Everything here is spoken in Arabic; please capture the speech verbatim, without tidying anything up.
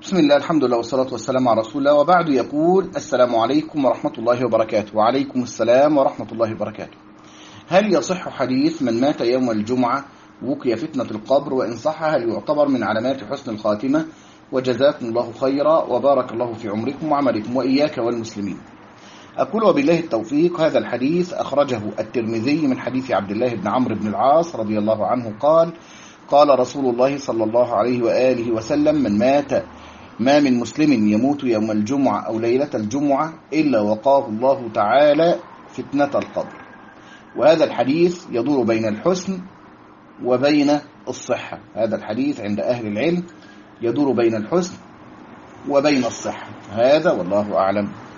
بسم الله، الحمد لله والصلاة والسلام على رسول الله، وبعد. يقول: السلام عليكم ورحمة الله وبركاته. وعليكم السلام ورحمة الله وبركاته. هل يصح حديث من مات يوم الجمعة وقي فتنة القبر؟ وإن صح هل يعتبر من علامات حسن الخاتمة؟ وجزاكم الله خيرا وبارك الله في عمركم وعملكم وإياك والمسلمين. أقول وبالله التوفيق. هذا الحديث أخرجه الترمذي من حديث عبد الله بن عمرو بن العاص رضي الله عنه قال: قال رسول الله صلى الله عليه وآله وسلم: من مات ما من مسلم يموت يوم الجمعة أو ليلة الجمعة إلا وقاه الله تعالى فتنة القبر. وهذا الحديث يدور بين الحسن وبين الصحة. هذا الحديث عند أهل العلم يدور بين الحسن وبين الصحة. هذا والله أعلم.